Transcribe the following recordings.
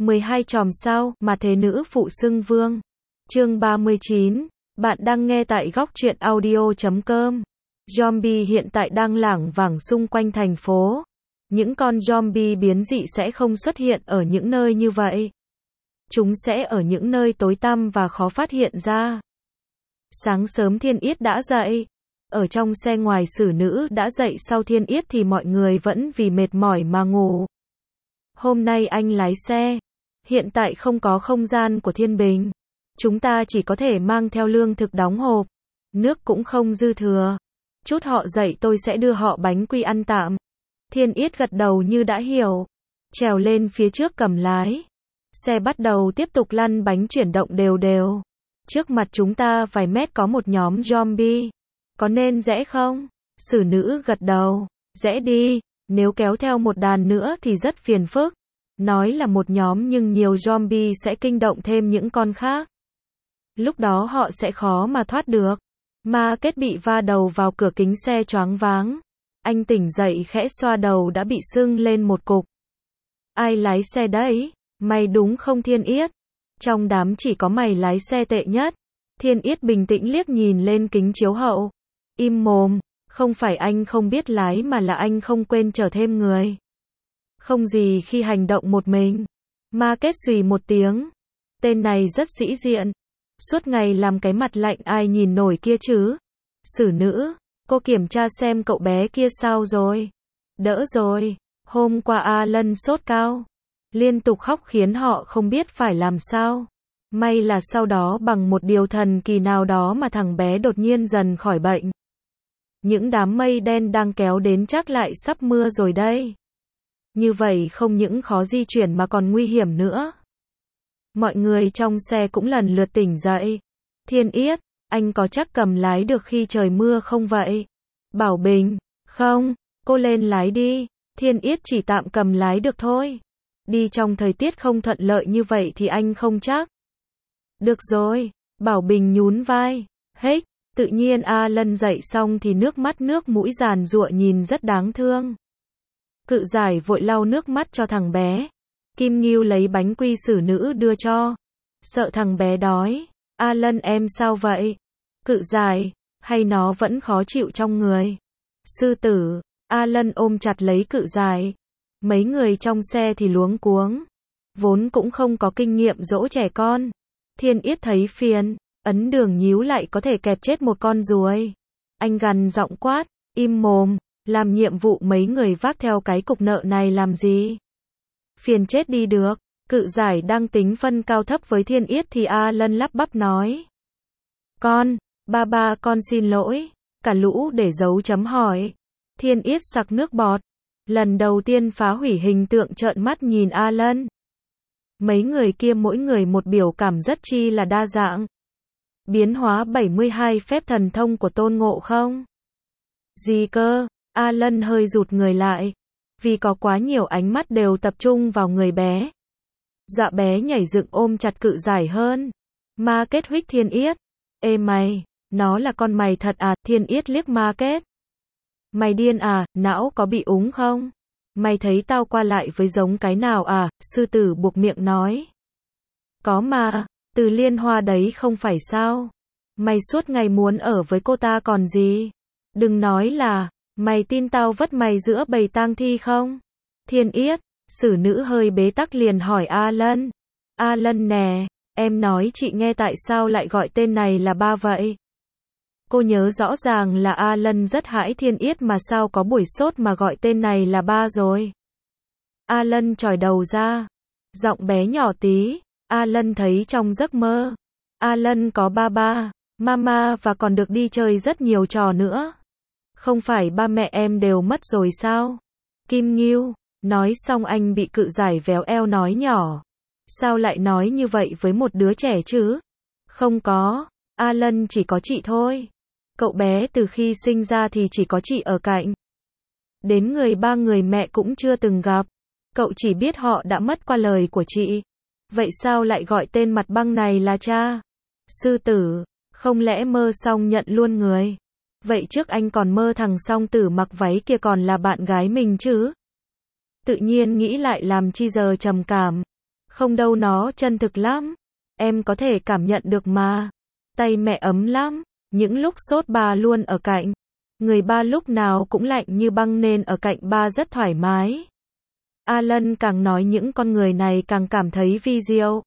12 chòm sao, mà thế nữ phụ xưng vương. Chương 39. Bạn đang nghe tại góc truyện audio.com. Zombie hiện tại đang lảng vảng xung quanh thành phố. Những con zombie biến dị sẽ không xuất hiện ở những nơi như vậy. Chúng sẽ ở những nơi tối tăm và khó phát hiện ra. Sáng sớm Thiên Yết đã dậy. Ở trong xe ngoài xử nữ đã dậy sau Thiên Yết thì mọi người vẫn vì mệt mỏi mà ngủ. Hôm nay anh lái xe. Hiện tại không có không gian của Thiên Bình. Chúng ta chỉ có thể mang theo lương thực đóng hộp. Nước cũng không dư thừa. Chút họ dậy tôi sẽ đưa họ bánh quy ăn tạm. Thiên Yết gật đầu như đã hiểu. Trèo lên phía trước cầm lái. Xe bắt đầu tiếp tục lăn bánh chuyển động đều đều. Trước mặt chúng ta vài mét có một nhóm zombie. Có nên rẽ không? Xử nữ gật đầu. Rẽ đi. Nếu kéo theo một đàn nữa thì rất phiền phức. Nói là một nhóm nhưng nhiều zombie sẽ kinh động thêm những con khác. Lúc đó họ sẽ khó mà thoát được. Ma Kết bị va đầu vào cửa kính xe choáng váng. Anh tỉnh dậy khẽ xoa đầu đã bị sưng lên một cục. Ai lái xe đấy? Mày đúng không Thiên Yết? Trong đám chỉ có mày lái xe tệ nhất. Thiên Yết bình tĩnh liếc nhìn lên kính chiếu hậu. Im mồm, không phải anh không biết lái mà là anh không quên chở thêm người. Không gì khi hành động một mình. Ma Kết xùy một tiếng. Tên này rất sĩ diện. Suốt ngày làm cái mặt lạnh ai nhìn nổi kia chứ. Xử nữ, cô kiểm tra xem cậu bé kia sao rồi. Đỡ rồi. Hôm qua Alan sốt cao. Liên tục khóc khiến họ không biết phải làm sao. May là sau đó bằng một điều thần kỳ nào đó mà thằng bé đột nhiên dần khỏi bệnh. Những đám mây đen đang kéo đến chắc lại sắp mưa rồi đây. Như vậy không những khó di chuyển mà còn nguy hiểm nữa. Mọi người trong xe cũng lần lượt tỉnh dậy. Thiên Yết, anh có chắc cầm lái được khi trời mưa không vậy? Bảo Bình, không, cô lên lái đi. Thiên Yết chỉ tạm cầm lái được thôi. Đi trong thời tiết không thuận lợi như vậy thì anh không chắc. Được rồi, Bảo Bình nhún vai. Hết, tự nhiên Alan dậy xong thì nước mắt nước mũi giàn giụa nhìn rất đáng thương. Cự Giải vội lau nước mắt cho thằng bé. Kim Ngưu lấy bánh quy xử nữ đưa cho. Sợ thằng bé đói. Alan em sao vậy? Cự Giải, hay nó vẫn khó chịu trong người? Sư tử, Alan ôm chặt lấy Cự Giải. Mấy người trong xe thì luống cuống. Vốn cũng không có kinh nghiệm dỗ trẻ con. Thiên Yết thấy phiền, ấn đường nhíu lại có thể kẹp chết một con ruồi. Anh gằn giọng quát, im mồm, làm nhiệm vụ mấy người vác theo cái cục nợ này làm gì? Phiền chết đi được. Cự Giải đang tính phân cao thấp với Thiên Yết thì Alan lắp bắp nói. Ba con xin lỗi. Cả lũ để dấu chấm hỏi. Thiên Yết sặc nước bọt. Lần đầu tiên phá hủy hình tượng trợn mắt nhìn Alan. Mấy người kia mỗi người một biểu cảm rất chi là đa dạng. Biến hóa 72 phép thần thông của Tôn Ngộ Không. Gì cơ? Alan hơi rụt người lại. Vì có quá nhiều ánh mắt đều tập trung vào người bé. Dọa bé nhảy dựng ôm chặt Cự Giải hơn. Ma Kết huých Thiên Yết. Ê mày, nó là con mày thật à? Thiên Yết liếc Ma Kết. Mày điên à, não có bị úng không? Mày thấy tao qua lại với giống cái nào à? Sư tử buộc miệng nói. Có mà, Từ Liên Hoa đấy không phải sao? Mày suốt ngày muốn ở với cô ta còn gì? Đừng nói là, mày tin tao vất mày giữa bầy tang thi không? Thiên Yết, xử nữ hơi bế tắc liền hỏi Alan. Alan nè, em nói chị nghe tại sao lại gọi tên này là ba vậy? Cô nhớ rõ ràng là Alan rất hãi Thiên Yết mà sao có buổi sốt mà gọi tên này là ba rồi. Alan chòi đầu ra. Giọng bé nhỏ tí. Alan thấy trong giấc mơ. Alan có ba, mama và còn được đi chơi rất nhiều trò nữa. Không phải ba mẹ em đều mất rồi sao? Kim Ngưu. Nói xong anh bị Cự Giải véo eo nói nhỏ. Sao lại nói như vậy với một đứa trẻ chứ? Không có. Alan chỉ có chị thôi. Cậu bé từ khi sinh ra thì chỉ có chị ở cạnh. Đến người ba người mẹ cũng chưa từng gặp. Cậu chỉ biết họ đã mất qua lời của chị. Vậy sao lại gọi tên mặt băng này là cha? Sư tử, không lẽ mơ xong nhận luôn người? Vậy trước anh còn mơ thằng song tử mặc váy kia còn là bạn gái mình chứ? Tự nhiên nghĩ lại làm chi giờ trầm cảm. Không đâu, nó chân thực lắm. Em có thể cảm nhận được mà. Tay mẹ ấm lắm. Những lúc sốt ba luôn ở cạnh. Người ba lúc nào cũng lạnh như băng nên ở cạnh ba rất thoải mái. Alan càng nói những con người này càng cảm thấy vi diệu.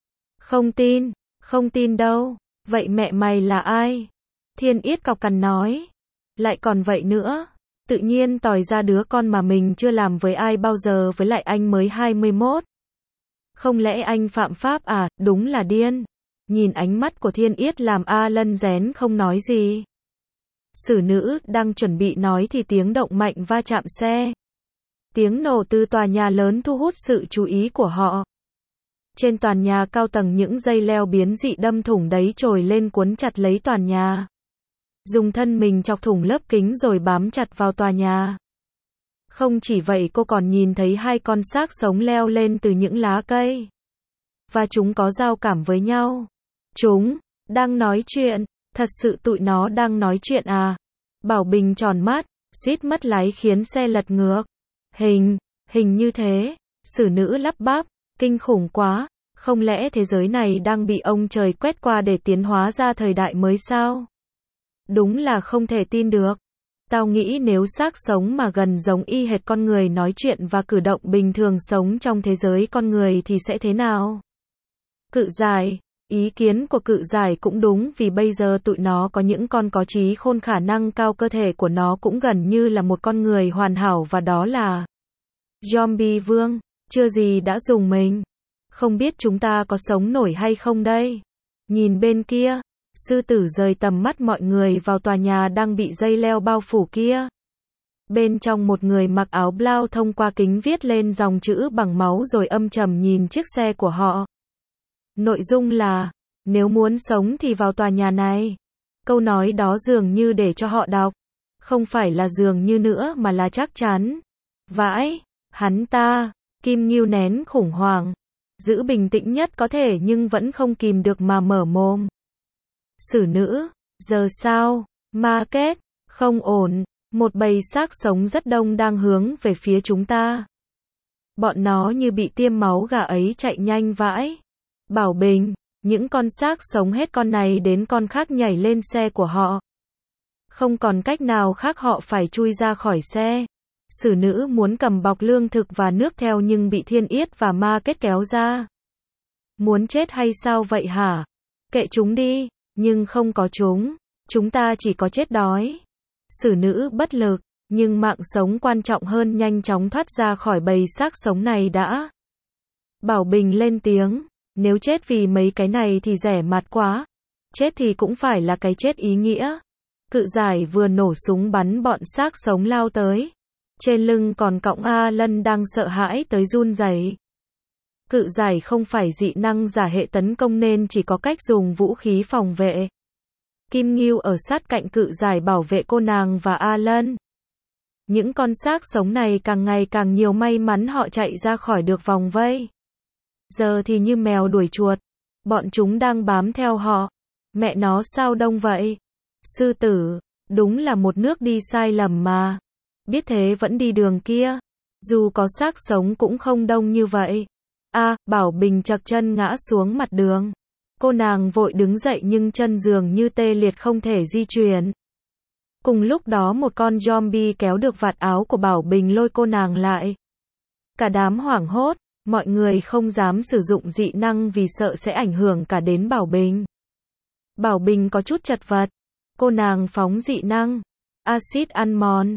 Không tin đâu. Vậy mẹ mày là ai? Thiên Yết cọc cằn nói. Lại còn vậy nữa. Tự nhiên tỏi ra đứa con mà mình chưa làm với ai bao giờ, với lại anh mới 21. Không lẽ anh phạm pháp à? Đúng là điên. Nhìn ánh mắt của Thiên Yết làm Alan rén không nói gì. Xử nữ đang chuẩn bị nói thì tiếng động mạnh va chạm xe. Tiếng nổ từ tòa nhà lớn thu hút sự chú ý của họ. Trên tòa nhà cao tầng những dây leo biến dị đâm thủng đáy trồi lên cuốn chặt lấy tòa nhà. Dùng thân mình chọc thủng lớp kính rồi bám chặt vào tòa nhà. Không chỉ vậy, cô còn nhìn thấy hai con xác sống leo lên từ những lá cây. Và chúng có giao cảm với nhau. Chúng đang nói chuyện. Thật sự tụi nó đang nói chuyện à? Bảo Bình tròn mắt, suýt mất lái khiến xe lật ngược. Hình như thế. Xử nữ lắp bắp, kinh khủng quá. Không lẽ thế giới này đang bị ông trời quét qua để tiến hóa ra thời đại mới sao? Đúng là không thể tin được. Tao nghĩ nếu xác sống mà gần giống y hệt con người nói chuyện và cử động bình thường sống trong thế giới con người thì sẽ thế nào? Cự giải. Ý kiến của cự giải cũng đúng, vì bây giờ tụi nó có những con có trí khôn, khả năng cao, cơ thể của nó cũng gần như là một con người hoàn hảo, và đó là Zombie Vương. Chưa gì đã dùng mình. Không biết chúng ta có sống nổi hay không đây? Nhìn bên kia. Sư tử rời tầm mắt mọi người vào tòa nhà đang bị dây leo bao phủ kia. Bên trong một người mặc áo blau thông qua kính viết lên dòng chữ bằng máu rồi âm trầm nhìn chiếc xe của họ. Nội dung là, nếu muốn sống thì vào tòa nhà này. Câu nói đó dường như để cho họ đọc. Không phải là dường như nữa mà là chắc chắn. Vãi, hắn ta, Kim Ngưu nén khủng hoảng. Giữ bình tĩnh nhất có thể nhưng vẫn không kìm được mà mở mồm. Xử nữ, giờ sao? Market, không ổn. Một bầy xác sống rất đông đang hướng về phía chúng ta. Bọn nó như bị tiêm máu gà ấy, chạy nhanh vãi. Bảo Bình, những con xác sống hết con này đến con khác nhảy lên xe của họ. Không còn cách nào khác, họ phải chui ra khỏi xe. Xử nữ muốn cầm bọc lương thực và nước theo nhưng bị Thiên Yết và Market kéo ra. Muốn chết hay sao vậy hả? Kệ chúng đi, nhưng không có chúng ta chỉ có chết đói. Xử nữ bất lực, nhưng mạng sống quan trọng hơn, nhanh chóng thoát ra khỏi bầy xác sống này đã. Bảo Bình lên tiếng, nếu chết vì mấy cái này thì rẻ mạt quá. Chết thì cũng phải là cái chết ý nghĩa. Cự giải vừa nổ súng bắn bọn xác sống lao tới. Trên lưng còn cõng Alan đang sợ hãi tới run rẩy. Cự giải không phải dị năng giả hệ tấn công nên chỉ có cách dùng vũ khí phòng vệ. Kim Ngưu ở sát cạnh cự giải bảo vệ cô nàng và Alan. Những con xác sống này càng ngày càng nhiều, may mắn họ chạy ra khỏi được vòng vây. Giờ thì như mèo đuổi chuột. Bọn chúng đang bám theo họ. Mẹ nó sao đông vậy? Sư tử, đúng là một nước đi sai lầm mà. Biết thế vẫn đi đường kia. Dù có xác sống cũng không đông như vậy. Bảo Bình chật chân ngã xuống mặt đường. Cô nàng vội đứng dậy nhưng chân dường như tê liệt không thể di chuyển. Cùng lúc đó một con zombie kéo được vạt áo của Bảo Bình lôi cô nàng lại. Cả đám hoảng hốt, mọi người không dám sử dụng dị năng vì sợ sẽ ảnh hưởng cả đến Bảo Bình. Bảo Bình có chút chật vật. Cô nàng phóng dị năng. Axit ăn mòn.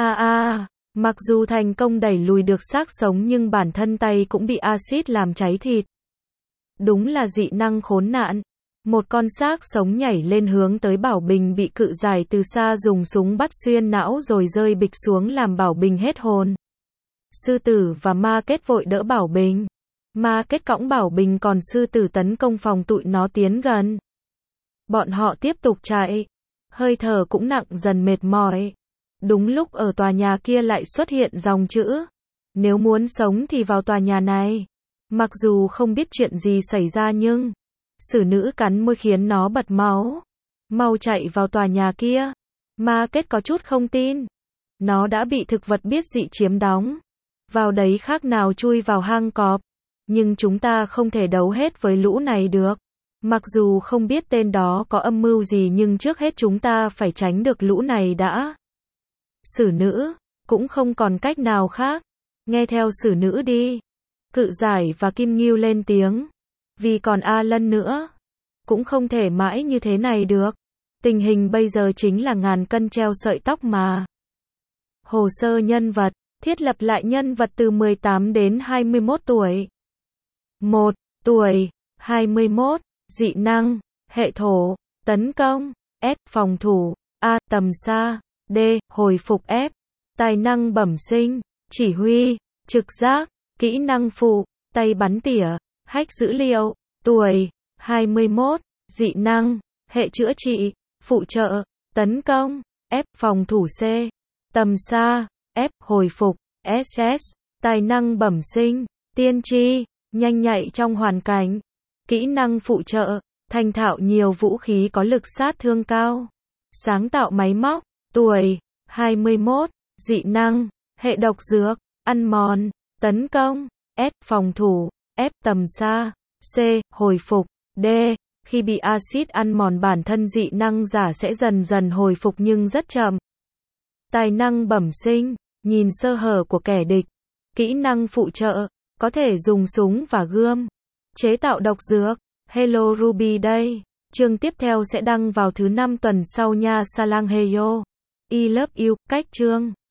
Mặc dù thành công đẩy lùi được xác sống nhưng bản thân tay cũng bị axit làm cháy thịt. Đúng là dị năng khốn nạn. Một con xác sống nhảy lên hướng tới Bảo Bình, bị cự giải từ xa dùng súng bắt xuyên não rồi rơi bịch xuống làm Bảo Bình hết hồn. Sư tử và Market vội đỡ Bảo Bình. Market cõng Bảo Bình còn sư tử tấn công phòng tụi nó tiến gần. Bọn họ tiếp tục chạy. Hơi thở cũng nặng dần, mệt mỏi. Đúng lúc ở tòa nhà kia lại xuất hiện dòng chữ. Nếu muốn sống thì vào tòa nhà này. Mặc dù không biết chuyện gì xảy ra nhưng xử nữ cắn môi khiến nó bật máu. Mau chạy vào tòa nhà kia. Market có chút không tin. Nó đã bị thực vật biết dị chiếm đóng. Vào đấy khác nào chui vào hang cọp. Nhưng chúng ta không thể đấu hết với lũ này được. Mặc dù không biết tên đó có âm mưu gì nhưng trước hết chúng ta phải tránh được lũ này đã. Sử nữ, cũng không còn cách nào khác. Nghe theo sử nữ đi. Cự Giải và Kim Ngưu lên tiếng. Vì còn A Lân nữa. Cũng không thể mãi như thế này được. Tình hình bây giờ chính là ngàn cân treo sợi tóc mà. Hồ sơ nhân vật. Thiết lập lại nhân vật từ 18 đến 21 tuổi. 1. Tuổi. 21. Dị năng. Hệ thổ. Tấn công. S. Phòng thủ. A. Tầm xa. D. Hồi phục. F. Tài năng bẩm sinh. Chỉ huy. Trực giác. Kỹ năng phụ. Tay bắn tỉa. Hack dữ liệu. Tuổi. 21. Dị năng. Hệ chữa trị. Phụ trợ. Tấn công. F. Phòng thủ. C. Tầm xa. F. Hồi phục. SS. Tài năng bẩm sinh. Tiên tri. Nhanh nhạy trong hoàn cảnh. Kỹ năng phụ trợ. Thành thạo nhiều vũ khí có lực sát thương cao. Sáng tạo máy móc. Tuổi. 21. Dị năng. Hệ độc dược. Ăn mòn. Tấn công. S. Phòng thủ. F. Tầm xa. C. Hồi phục. D. Khi bị axit ăn mòn bản thân dị năng giả sẽ dần dần hồi phục nhưng rất chậm. Tài năng bẩm sinh. Nhìn sơ hở của kẻ địch. Kỹ năng phụ trợ. Có thể dùng súng và gươm. Chế tạo độc dược. Hello Ruby đây. Chương tiếp theo sẽ đăng vào thứ 5 tuần sau nha. Salang Heyo. I love you. Cách chương.